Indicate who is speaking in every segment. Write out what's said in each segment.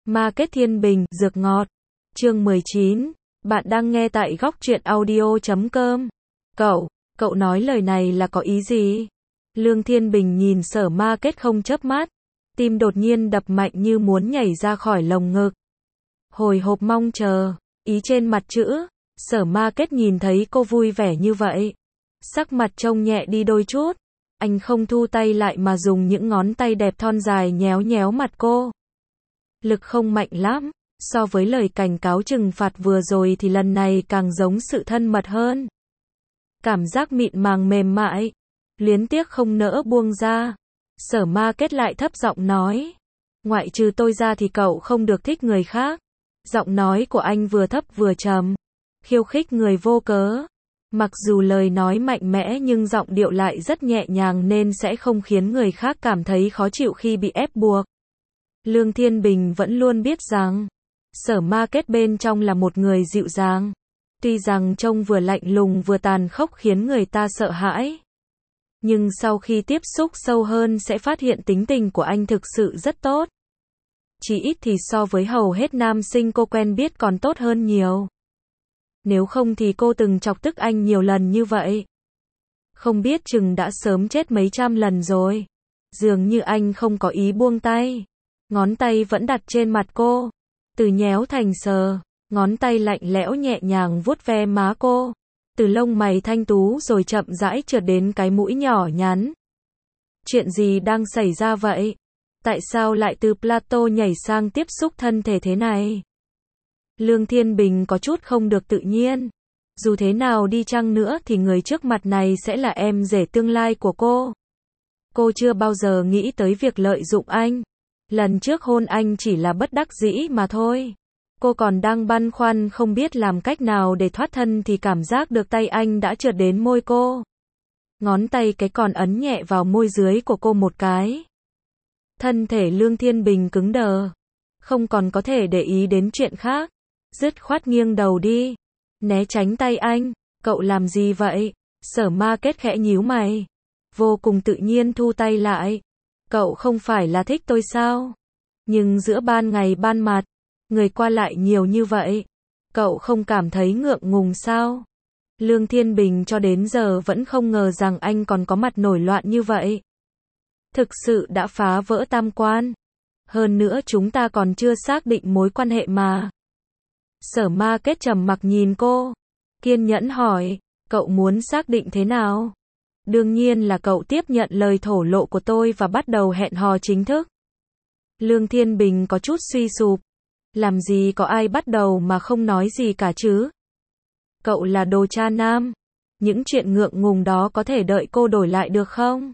Speaker 1: Market Thiên Bình, dược ngọt. Chương 19. Bạn đang nghe tại góc truyện audio.com. Cậu nói lời này là có ý gì? Lương Thiên Bình nhìn Sở Market không chớp mắt, tim đột nhiên đập mạnh như muốn nhảy ra khỏi lồng ngực. Hồi hộp mong chờ, ý trên mặt chữ. Sở Market nhìn thấy cô vui vẻ như vậy, sắc mặt trông nhẹ đi đôi chút. Anh không thu tay lại mà dùng những ngón tay đẹp thon dài nhéo nhéo mặt cô. Lực không mạnh lắm, so với lời cảnh cáo trừng phạt vừa rồi thì lần này càng giống sự thân mật hơn. Cảm giác mịn màng mềm mại, luyến tiếc không nỡ buông ra. Sở Market lại thấp giọng nói, ngoại trừ tôi ra thì cậu không được thích người khác. Giọng nói của anh vừa thấp vừa trầm, khiêu khích người vô cớ. Mặc dù lời nói mạnh mẽ nhưng giọng điệu lại rất nhẹ nhàng nên sẽ không khiến người khác cảm thấy khó chịu khi bị ép buộc. Lương Thiên Bình vẫn luôn biết rằng, Sở Market bên trong là một người dịu dàng. Tuy rằng trông vừa lạnh lùng vừa tàn khốc khiến người ta sợ hãi, nhưng sau khi tiếp xúc sâu hơn sẽ phát hiện tính tình của anh thực sự rất tốt. Chỉ ít thì so với hầu hết nam sinh cô quen biết còn tốt hơn nhiều. Nếu không thì cô từng chọc tức anh nhiều lần như vậy, không biết chừng đã sớm chết mấy trăm lần rồi. Dường như anh không có ý buông tay, ngón tay vẫn đặt trên mặt cô, từ nhéo thành sờ, ngón tay lạnh lẽo nhẹ nhàng vuốt ve má cô, từ lông mày thanh tú rồi chậm rãi trượt đến cái mũi nhỏ nhắn. Chuyện gì đang xảy ra vậy? Tại sao lại từ plateau nhảy sang tiếp xúc thân thể thế này? Lương Thiên Bình có chút không được tự nhiên. Dù thế nào đi chăng nữa thì người trước mặt này sẽ là em rể tương lai của cô. Cô chưa bao giờ nghĩ tới việc lợi dụng anh. Lần trước hôn anh chỉ là bất đắc dĩ mà thôi. Cô còn đang băn khoăn không biết làm cách nào để thoát thân thì cảm giác được tay anh đã trượt đến môi cô. Ngón tay cái còn ấn nhẹ vào môi dưới của cô một cái. Thân thể Lương Thiên Bình cứng đờ, không còn có thể để ý đến chuyện khác, dứt khoát nghiêng đầu đi, né tránh tay anh. Cậu làm gì vậy? Sở Market khẽ nhíu mày, vô cùng tự nhiên thu tay lại. Cậu không phải là thích tôi sao? Nhưng giữa ban ngày ban mặt, người qua lại nhiều như vậy, cậu không cảm thấy ngượng ngùng sao? Lương Thiên Bình cho đến giờ vẫn không ngờ rằng anh còn có mặt nổi loạn như vậy. Thực sự đã phá vỡ tam quan. Hơn nữa chúng ta còn chưa xác định mối quan hệ mà. Sở Market trầm mặc nhìn cô, kiên nhẫn hỏi, cậu muốn xác định thế nào? Đương nhiên là cậu tiếp nhận lời thổ lộ của tôi và bắt đầu hẹn hò chính thức. Lương Thiên Bình có chút suy sụp. Làm gì có ai bắt đầu mà không nói gì cả chứ? Cậu là đồ cha nam. Những chuyện ngượng ngùng đó có thể đợi cô đổi lại được không?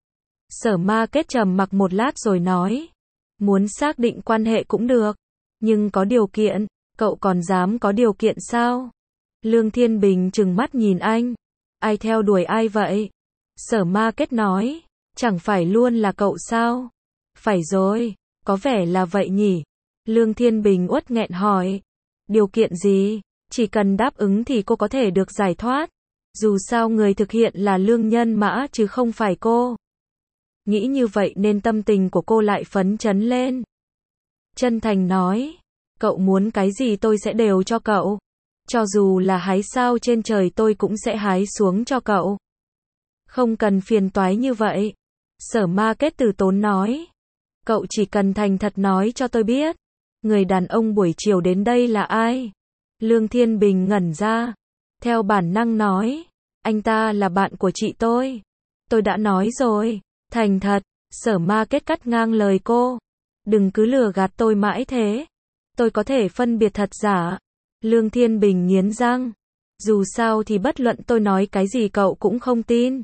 Speaker 1: Sở Market trầm mặc một lát rồi nói, muốn xác định quan hệ cũng được, nhưng có điều kiện. Cậu còn dám có điều kiện sao? Lương Thiên Bình trừng mắt nhìn anh. Ai theo đuổi ai vậy? Sở Market nói, chẳng phải luôn là cậu sao? Phải rồi, có vẻ là vậy nhỉ? Lương Thiên Bình uất nghẹn hỏi, điều kiện gì? Chỉ cần đáp ứng thì cô có thể được giải thoát. Dù sao người thực hiện là Lương Nhân Mã chứ không phải cô. Nghĩ như vậy nên tâm tình của cô lại phấn chấn lên. Chân thành nói, cậu muốn cái gì tôi sẽ đều cho cậu. Cho dù là hái sao trên trời tôi cũng sẽ hái xuống cho cậu. Không cần phiền toái như vậy. Sở Market từ tốn nói, cậu chỉ cần thành thật nói cho tôi biết, người đàn ông buổi chiều đến đây là ai? Lương Thiên Bình ngẩn ra, theo bản năng nói, anh ta là bạn của chị tôi. Tôi đã nói rồi, thành thật. Sở Market cắt ngang lời cô, đừng cứ lừa gạt tôi mãi thế. Tôi có thể phân biệt thật giả. Lương Thiên Bình nghiến răng, dù sao thì bất luận tôi nói cái gì cậu cũng không tin.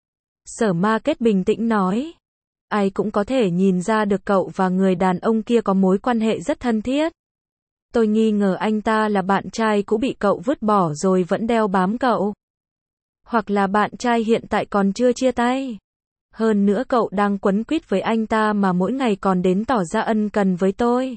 Speaker 1: Sở Market bình tĩnh nói, ai cũng có thể nhìn ra được cậu và người đàn ông kia có mối quan hệ rất thân thiết. Tôi nghi ngờ anh ta là bạn trai cũ bị cậu vứt bỏ rồi vẫn đeo bám cậu. Hoặc là bạn trai hiện tại còn chưa chia tay. Hơn nữa cậu đang quấn quýt với anh ta mà mỗi ngày còn đến tỏ ra ân cần với tôi.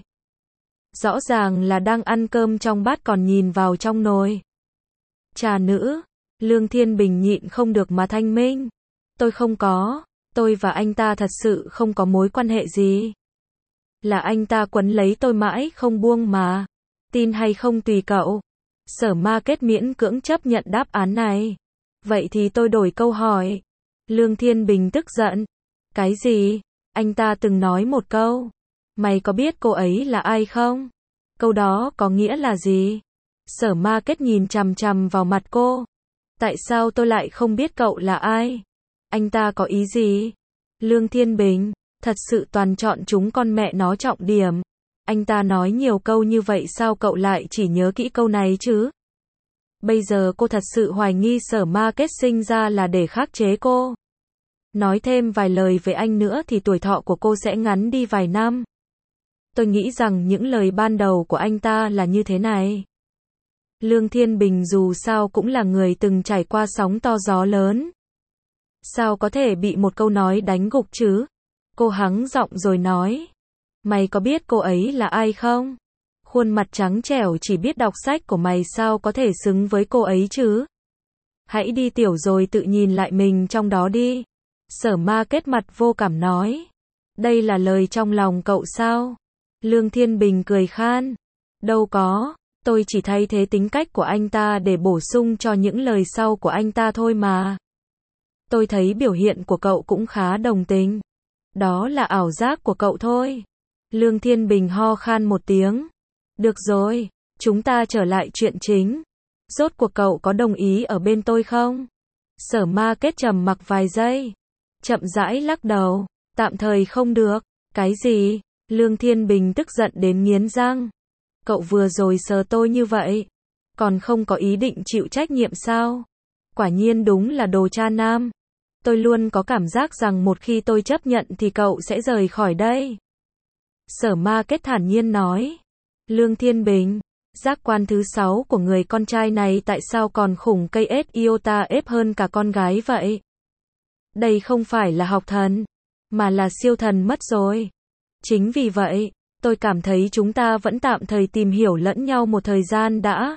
Speaker 1: Rõ ràng là đang ăn cơm trong bát còn nhìn vào trong nồi. Trà nữ. Lương Thiên Bình nhịn không được mà thanh minh. Tôi không có. Tôi và anh ta thật sự không có mối quan hệ gì. Là anh ta quấn lấy tôi mãi không buông mà. Tin hay không tùy cậu. Sở Market miễn cưỡng chấp nhận đáp án này. Vậy thì tôi đổi câu hỏi. Lương Thiên Bình tức giận. Cái gì? Anh ta từng nói một câu. Mày có biết cô ấy là ai không? Câu đó có nghĩa là gì? Sở Market nhìn chằm chằm vào mặt cô. Tại sao tôi lại không biết cậu là ai? Anh ta có ý gì? Lương Thiên Bình, thật sự toàn chọn chúng con mẹ nó trọng điểm. Anh ta nói nhiều câu như vậy sao cậu lại chỉ nhớ kỹ câu này chứ? Bây giờ cô thật sự hoài nghi Sở Market sinh ra là để khắc chế cô. Nói thêm vài lời về anh nữa thì tuổi thọ của cô sẽ ngắn đi vài năm. Tôi nghĩ rằng những lời ban đầu của anh ta là như thế này. Lương Thiên Bình dù sao cũng là người từng trải qua sóng to gió lớn. Sao có thể bị một câu nói đánh gục chứ? Cô hắng giọng rồi nói. Mày có biết cô ấy là ai không? Khuôn mặt trắng trẻo chỉ biết đọc sách của mày sao có thể xứng với cô ấy chứ? Hãy đi tiểu rồi tự nhìn lại mình trong đó đi. Sở Market mặt vô cảm nói. Đây là lời trong lòng cậu sao? Lương Thiên Bình cười khan. Đâu có, tôi chỉ thay thế tính cách của anh ta để bổ sung cho những lời sau của anh ta thôi mà. Tôi thấy biểu hiện của cậu cũng khá đồng tình. Đó là ảo giác của cậu thôi. Lương Thiên Bình ho khan một tiếng. Được rồi, chúng ta trở lại chuyện chính. Rốt cuộc cậu có đồng ý ở bên tôi không? Sở Market trầm mặc vài giây. Chậm rãi lắc đầu. Tạm thời không được. Cái gì? Lương Thiên Bình tức giận đến nghiến răng. Cậu vừa rồi sờ tôi như vậy. Còn không có ý định chịu trách nhiệm sao? Quả nhiên đúng là đồ cha nam. Tôi luôn có cảm giác rằng một khi tôi chấp nhận thì cậu sẽ rời khỏi đây. Sở Market thản nhiên nói. Lương Thiên Bình, giác quan thứ 6 của người con trai này tại sao còn khủng cây ếch iota ép hơn cả con gái vậy? Đây không phải là học thần, mà là siêu thần mất rồi. Chính vì vậy, tôi cảm thấy chúng ta vẫn tạm thời tìm hiểu lẫn nhau một thời gian đã.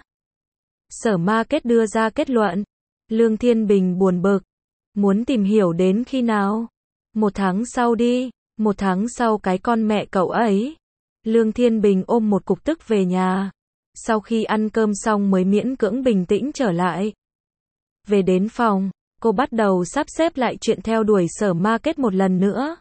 Speaker 1: Sở Market đưa ra kết luận. Lương Thiên Bình buồn bực. Muốn tìm hiểu đến khi nào? 1 tháng sau đi. 1 tháng sau cái con mẹ cậu ấy. Lương Thiên Bình ôm một cục tức về nhà. Sau khi ăn cơm xong mới miễn cưỡng bình tĩnh trở lại. Về đến phòng, cô bắt đầu sắp xếp lại chuyện theo đuổi Sở Market một lần nữa.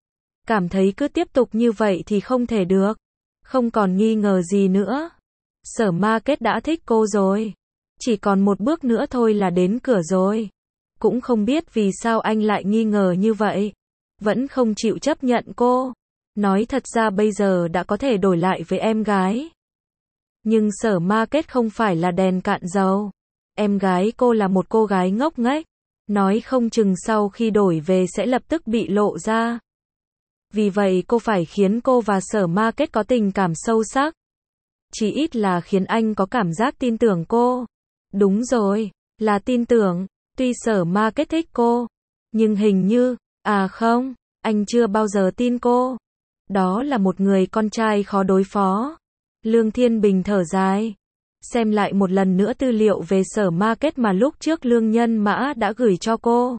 Speaker 1: Cảm thấy cứ tiếp tục như vậy thì không thể được. Không còn nghi ngờ gì nữa. Sở Market đã thích cô rồi. Chỉ còn một bước nữa thôi là đến cửa rồi. Cũng không biết vì sao anh lại nghi ngờ như vậy. Vẫn không chịu chấp nhận cô. Nói thật ra bây giờ đã có thể đổi lại với em gái. Nhưng Sở Market không phải là đèn cạn dầu. Em gái cô là một cô gái ngốc nghếch. Nói không chừng sau khi đổi về sẽ lập tức bị lộ ra. Vì vậy cô phải khiến cô và Sở Market có tình cảm sâu sắc. Chỉ ít là khiến anh có cảm giác tin tưởng cô. Đúng rồi, là tin tưởng. Tuy Sở Market thích cô, nhưng hình như, không, anh chưa bao giờ tin cô. Đó là một người con trai khó đối phó. Lương Thiên Bình thở dài. Xem lại một lần nữa tư liệu về Sở Market mà lúc trước Lương Nhân Mã đã gửi cho cô.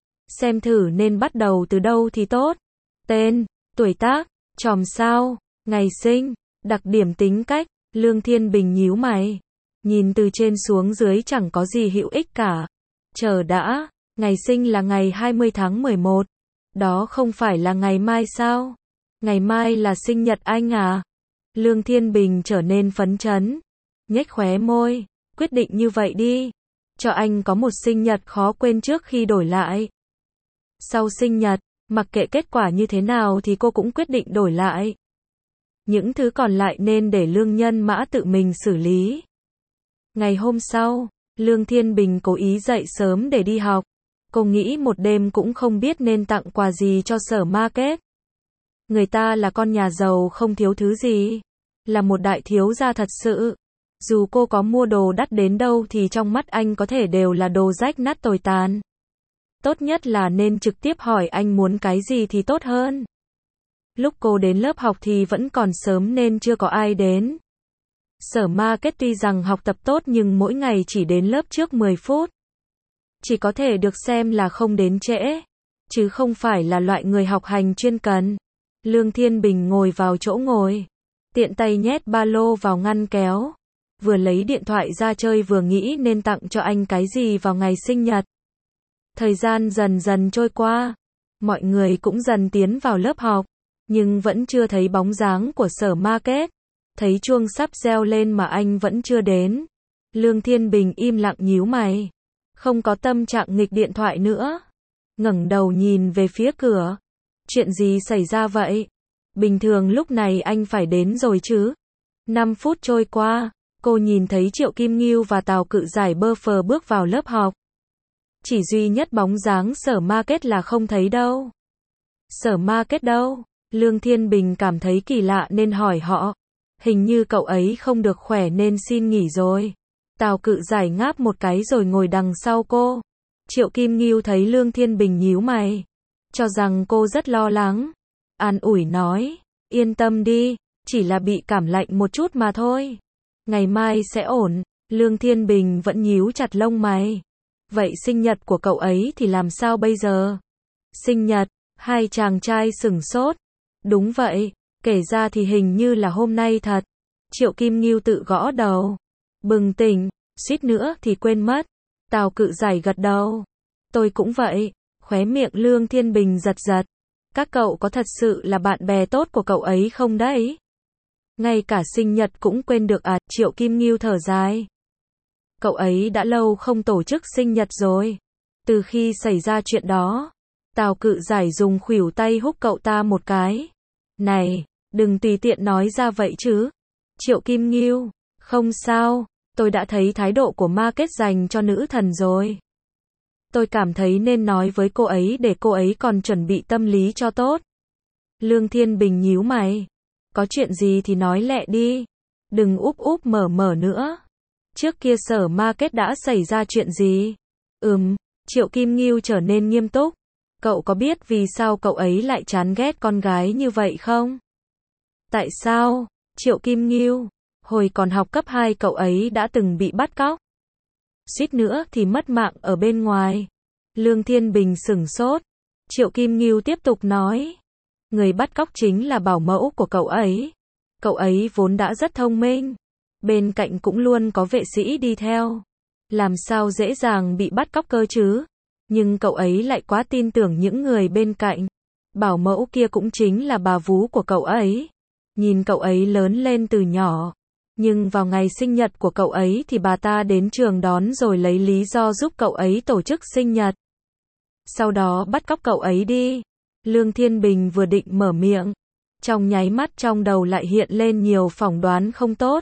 Speaker 1: Xem thử nên bắt đầu từ đâu thì tốt. Tên, tuổi tác, chòm sao, ngày sinh, đặc điểm tính cách. Lương Thiên Bình nhíu mày. Nhìn từ trên xuống dưới chẳng có gì hữu ích cả. Chờ đã, ngày sinh là ngày 20 tháng 11. Đó không phải là ngày mai sao? Ngày mai là sinh nhật anh à? Lương Thiên Bình trở nên phấn chấn. Nhếch khóe môi. Quyết định như vậy đi. Cho anh có một sinh nhật khó quên trước khi đổi lại. Sau sinh nhật, mặc kệ kết quả như thế nào thì cô cũng quyết định đổi lại. Những thứ còn lại nên để Lương Nhân Mã tự mình xử lý. Ngày hôm sau, Lương Thiên Bình cố ý dậy sớm để đi học. Cô nghĩ một đêm cũng không biết nên tặng quà gì cho Sở Market. Người ta là con nhà giàu không thiếu thứ gì. Là một đại thiếu gia thật sự. Dù cô có mua đồ đắt đến đâu thì trong mắt anh có thể đều là đồ rách nát tồi tàn. Tốt nhất là nên trực tiếp hỏi anh muốn cái gì thì tốt hơn. Lúc cô đến lớp học thì vẫn còn sớm nên chưa có ai đến. Sở Market tuy rằng học tập tốt nhưng mỗi ngày chỉ đến lớp trước 10 phút. Chỉ có thể được xem là không đến trễ, chứ không phải là loại người học hành chuyên cần. Lương Thiên Bình ngồi vào chỗ ngồi, tiện tay nhét ba lô vào ngăn kéo, vừa lấy điện thoại ra chơi vừa nghĩ nên tặng cho anh cái gì vào ngày sinh nhật. Thời gian dần dần trôi qua, mọi người cũng dần tiến vào lớp học, nhưng vẫn chưa thấy bóng dáng của Sở Market. Thấy chuông sắp reo lên mà anh vẫn chưa đến. Lương Thiên Bình im lặng nhíu mày, không có tâm trạng nghịch điện thoại nữa. Ngẩng đầu nhìn về phía cửa. Chuyện gì xảy ra vậy? Bình thường lúc này anh phải đến rồi chứ. 5 phút trôi qua, cô nhìn thấy Triệu Kim Ngưu và Tào Cự Giải bơ phờ bước vào lớp học. Chỉ duy nhất bóng dáng Sở Market là không thấy đâu. Sở Market đâu? Lương Thiên Bình cảm thấy kỳ lạ nên hỏi họ. Hình như cậu ấy không được khỏe nên xin nghỉ rồi. Tào Cự Giải ngáp một cái rồi ngồi đằng sau cô. Triệu Kim Ngưu thấy Lương Thiên Bình nhíu mày, cho rằng cô rất lo lắng. An ủi nói, yên tâm đi, chỉ là bị cảm lạnh một chút mà thôi. Ngày mai sẽ ổn. Lương Thiên Bình vẫn nhíu chặt lông mày. Vậy sinh nhật của cậu ấy thì làm sao bây giờ? Sinh nhật, hai chàng trai sửng sốt. Đúng vậy, kể ra thì hình như là hôm nay thật. Triệu Kim Ngưu tự gõ đầu. Bừng tỉnh, suýt nữa thì quên mất. Tào Cự Giải gật đầu. Tôi cũng vậy. Khóe miệng Lương Thiên Bình giật giật. Các cậu có thật sự là bạn bè tốt của cậu ấy không đấy? Ngay cả sinh nhật cũng quên được à? Triệu Kim Ngưu thở dài. Cậu ấy đã lâu không tổ chức sinh nhật rồi. Từ khi xảy ra chuyện đó, Tào Cự Giải dùng khuỷu tay húc cậu ta một cái. Này, đừng tùy tiện nói ra vậy chứ. Triệu Kim Ngưu, không sao, tôi đã thấy thái độ của Market dành cho nữ thần rồi. Tôi cảm thấy nên nói với cô ấy để cô ấy còn chuẩn bị tâm lý cho tốt. Lương Thiên Bình nhíu mày. Có chuyện gì thì nói lẹ đi. Đừng úp úp mở mở nữa. Trước kia Sở Market đã xảy ra chuyện gì? Triệu Kim Ngưu trở nên nghiêm túc. Cậu có biết vì sao cậu ấy lại chán ghét con gái như vậy không? Tại sao? Triệu Kim Ngưu, hồi còn học cấp 2 cậu ấy đã từng bị bắt cóc. Suýt nữa thì mất mạng ở bên ngoài. Lương Thiên Bình sửng sốt. Triệu Kim Ngưu tiếp tục nói. Người bắt cóc chính là bảo mẫu của cậu ấy. Cậu ấy vốn đã rất thông minh. Bên cạnh cũng luôn có vệ sĩ đi theo. Làm sao dễ dàng bị bắt cóc cơ chứ? Nhưng cậu ấy lại quá tin tưởng những người bên cạnh. Bảo mẫu kia cũng chính là bà vú của cậu ấy. Nhìn cậu ấy lớn lên từ nhỏ. Nhưng vào ngày sinh nhật của cậu ấy thì bà ta đến trường đón rồi lấy lý do giúp cậu ấy tổ chức sinh nhật. Sau đó bắt cóc cậu ấy đi. Lương Thiên Bình vừa định mở miệng. Trong nháy mắt trong đầu lại hiện lên nhiều phỏng đoán không tốt.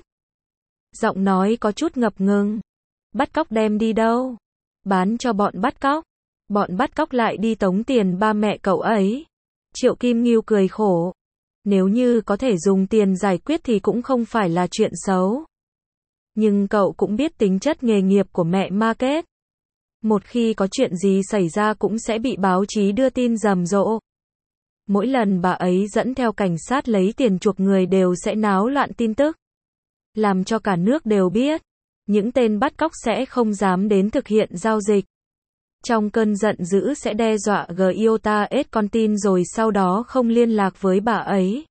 Speaker 1: Giọng nói có chút ngập ngừng. Bắt cóc đem đi đâu? Bán cho bọn bắt cóc. Bọn bắt cóc lại đi tống tiền ba mẹ cậu ấy. Triệu Kim Ngưu cười khổ. Nếu như có thể dùng tiền giải quyết thì cũng không phải là chuyện xấu. Nhưng cậu cũng biết tính chất nghề nghiệp của mẹ Market. Một khi có chuyện gì xảy ra cũng sẽ bị báo chí đưa tin rầm rộ. Mỗi lần bà ấy dẫn theo cảnh sát lấy tiền chuộc người đều sẽ náo loạn tin tức. Làm cho cả nước đều biết. Những tên bắt cóc sẽ không dám đến thực hiện giao dịch. Trong cơn giận dữ sẽ đe dọa Giota S con tin rồi sau đó không liên lạc với bà ấy.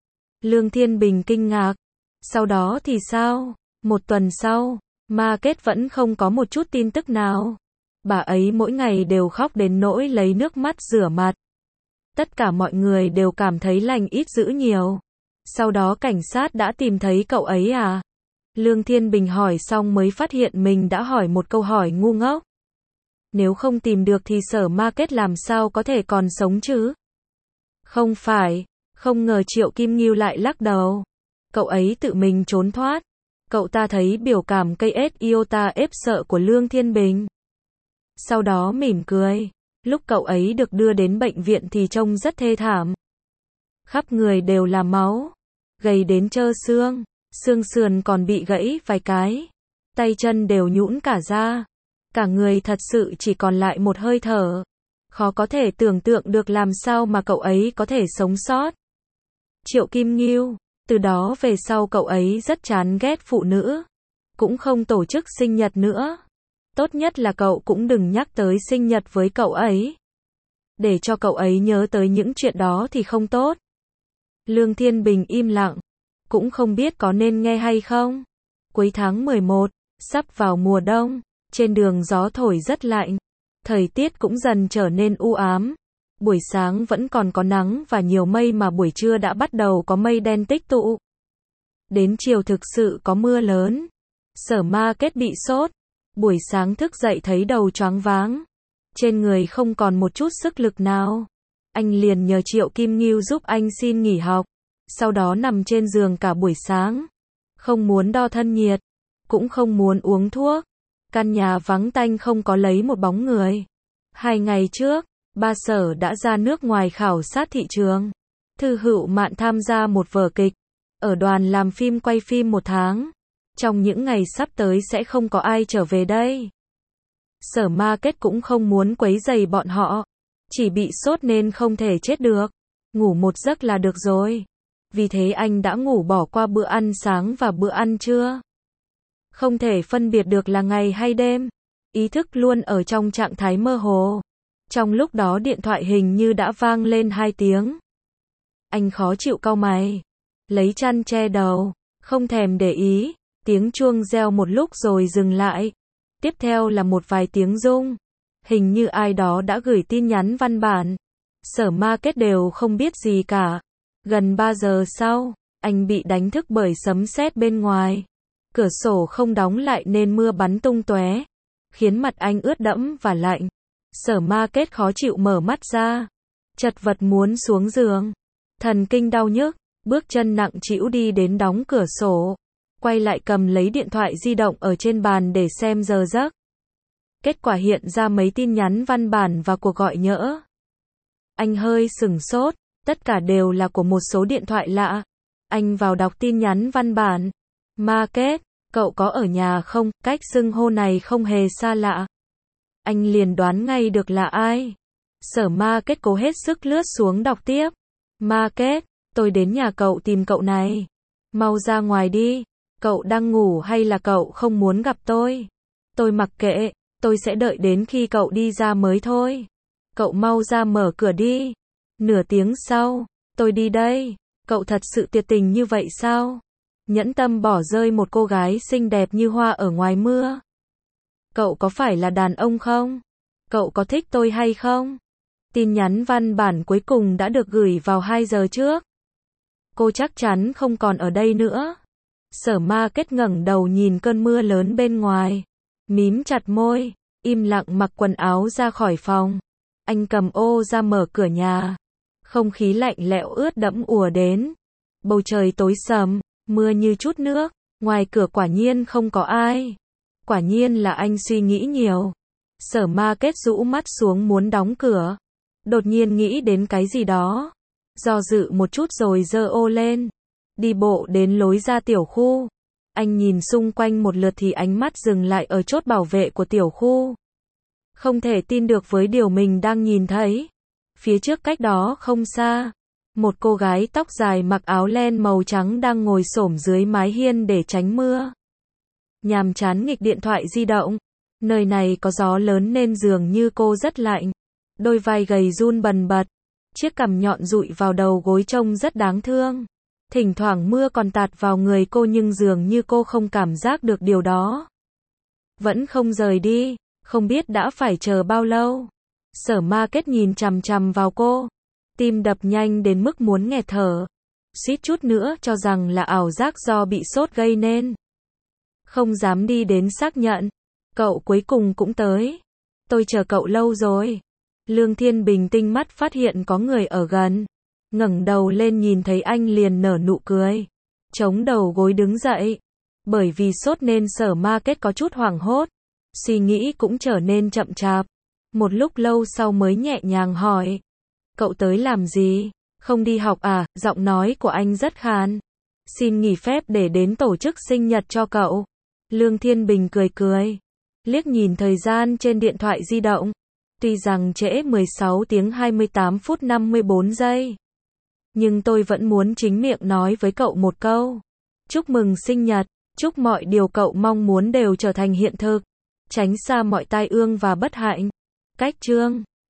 Speaker 1: Lương Thiên Bình kinh ngạc. Sau đó thì sao? Một tuần sau, Market vẫn không có một chút tin tức nào. Bà ấy mỗi ngày đều khóc đến nỗi lấy nước mắt rửa mặt. Tất cả mọi người đều cảm thấy lành ít dữ nhiều. Sau đó cảnh sát đã tìm thấy cậu ấy à? Lương Thiên Bình hỏi xong mới phát hiện mình đã hỏi một câu hỏi ngu ngốc. Nếu không tìm được thì Sở Market làm sao có thể còn sống chứ? Không phải, không ngờ Triệu Kim Ngưu lại lắc đầu. Cậu ấy tự mình trốn thoát. Cậu ta thấy biểu cảm cây Iota ép sợ của Lương Thiên Bình. Sau đó mỉm cười. Lúc cậu ấy được đưa đến bệnh viện thì trông rất thê thảm. Khắp người đều là máu. Gầy đến trơ xương. Xương sườn còn bị gãy vài cái. Tay chân đều nhũn cả ra. Cả người thật sự chỉ còn lại một hơi thở. Khó có thể tưởng tượng được làm sao mà cậu ấy có thể sống sót. Triệu Kim Ngưu, từ đó về sau cậu ấy rất chán ghét phụ nữ. Cũng không tổ chức sinh nhật nữa. Tốt nhất là cậu cũng đừng nhắc tới sinh nhật với cậu ấy. Để cho cậu ấy nhớ tới những chuyện đó thì không tốt. Lương Thiên Bình im lặng, cũng không biết có nên nghe hay không. Cuối tháng 11, sắp vào mùa đông, trên đường gió thổi rất lạnh, thời tiết cũng dần trở nên u ám. Buổi sáng vẫn còn có nắng và nhiều mây mà buổi trưa đã bắt đầu có mây đen tích tụ. Đến chiều thực sự có mưa lớn. Sở Ma Kết bị sốt, buổi sáng thức dậy thấy đầu choáng váng, trên người không còn một chút sức lực nào. Anh liền nhờ Triệu Kim Ngưu giúp anh xin nghỉ học, sau đó nằm trên giường cả buổi sáng. Không muốn đo thân nhiệt, cũng không muốn uống thuốc. Căn nhà vắng tanh không có lấy một bóng người. 2 ngày trước, ba Sở đã ra nước ngoài khảo sát thị trường. Thư Hữu Mạn tham gia một vở kịch, ở đoàn làm phim quay phim 1 tháng. Trong những ngày sắp tới sẽ không có ai trở về đây. Sở Ma Kết cũng không muốn quấy rầy bọn họ, chỉ bị sốt nên không thể chết được. Ngủ một giấc là được rồi. Vì thế anh đã ngủ bỏ qua bữa ăn sáng và bữa ăn trưa. Không thể phân biệt được là ngày hay đêm. Ý thức luôn ở trong trạng thái mơ hồ. Trong lúc đó điện thoại hình như đã vang lên 2 tiếng. Anh khó chịu cau mày, lấy chăn che đầu, không thèm để ý. Tiếng chuông reo một lúc rồi dừng lại. Tiếp theo là một vài tiếng rung. Hình như ai đó đã gửi tin nhắn văn bản. Sở Ma Kết đều không biết gì cả. Gần 3 giờ sau, anh bị đánh thức bởi sấm sét bên ngoài. Cửa sổ không đóng lại nên mưa bắn tung tóe, khiến mặt anh ướt đẫm và lạnh. Sở Ma Kết khó chịu mở mắt ra, chật vật muốn xuống giường. Thần kinh đau nhức, bước chân nặng trĩu đi đến đóng cửa sổ. Quay lại cầm lấy điện thoại di động ở trên bàn để xem giờ giấc. Kết quả hiện ra mấy tin nhắn văn bản và cuộc gọi nhỡ. Anh hơi sửng sốt, tất cả đều là của một số điện thoại lạ. Anh vào đọc tin nhắn văn bản. Ma Kết, cậu có ở nhà không? Cách xưng hô này không hề xa lạ. Anh liền đoán ngay được là ai. Sở Ma Kết cố hết sức lướt xuống đọc tiếp. Ma Kết, tôi đến nhà cậu tìm cậu này. Mau ra ngoài đi. Cậu đang ngủ hay là cậu không muốn gặp tôi? Tôi mặc kệ, tôi sẽ đợi đến khi cậu đi ra mới thôi. Cậu mau ra mở cửa đi. Nửa tiếng sau, tôi đi đây. Cậu thật sự tuyệt tình như vậy sao? Nhẫn tâm bỏ rơi một cô gái xinh đẹp như hoa ở ngoài mưa. Cậu có phải là đàn ông không? Cậu có thích tôi hay không? Tin nhắn văn bản cuối cùng đã được gửi vào 2 giờ trước. Cô chắc chắn không còn ở đây nữa. Sở Ma Kết ngẩng đầu nhìn cơn mưa lớn bên ngoài, mím chặt môi, im lặng mặc quần áo ra khỏi phòng. Anh cầm ô ra mở cửa nhà. Không khí lạnh lẽo ướt đẫm ùa đến. Bầu trời tối sầm, mưa như chút nước. Ngoài cửa quả nhiên không có ai. Quả nhiên là anh suy nghĩ nhiều. Sở Ma Kết rũ mắt xuống muốn đóng cửa. Đột nhiên nghĩ đến cái gì đó. Do dự một chút rồi giơ ô lên. Đi bộ đến lối ra tiểu khu. Anh nhìn xung quanh một lượt thì ánh mắt dừng lại ở chốt bảo vệ của tiểu khu. Không thể tin được với điều mình đang nhìn thấy. Phía trước cách đó không xa, một cô gái tóc dài mặc áo len màu trắng đang ngồi xổm dưới mái hiên để tránh mưa. Nhàm chán nghịch điện thoại di động. Nơi này có gió lớn nên dường như cô rất lạnh. Đôi vai gầy run bần bật. Chiếc cằm nhọn dụi vào đầu gối trông rất đáng thương. Thỉnh thoảng mưa còn tạt vào người cô nhưng dường như cô không cảm giác được điều đó. Vẫn không rời đi, không biết đã phải chờ bao lâu. Sở Ma Kết nhìn chằm chằm vào cô. Tim đập nhanh đến mức muốn nghẹt thở. Suýt chút nữa cho rằng là ảo giác do bị sốt gây nên. Không dám đi đến xác nhận. Cậu cuối cùng cũng tới. Tôi chờ cậu lâu rồi. Lương Thiên Bình tinh mắt phát hiện có người ở gần. Ngẩng đầu lên nhìn thấy anh liền nở nụ cười. Chống đầu gối đứng dậy. Bởi vì sốt nên Sở Ma Kết có chút hoảng hốt. Suy nghĩ cũng trở nên chậm chạp. Một lúc lâu sau mới nhẹ nhàng hỏi. Cậu tới làm gì? Không đi học à? Giọng nói của anh rất khàn. Xin nghỉ phép để đến tổ chức sinh nhật cho cậu. Lương Thiên Bình cười cười. Liếc nhìn thời gian trên điện thoại di động. Tuy rằng trễ 16 tiếng 28 phút 54 giây. Nhưng tôi vẫn muốn chính miệng nói với cậu một câu. Chúc mừng sinh nhật. Chúc mọi điều cậu mong muốn đều trở thành hiện thực. Tránh xa mọi tai ương và bất hạnh. Cách chương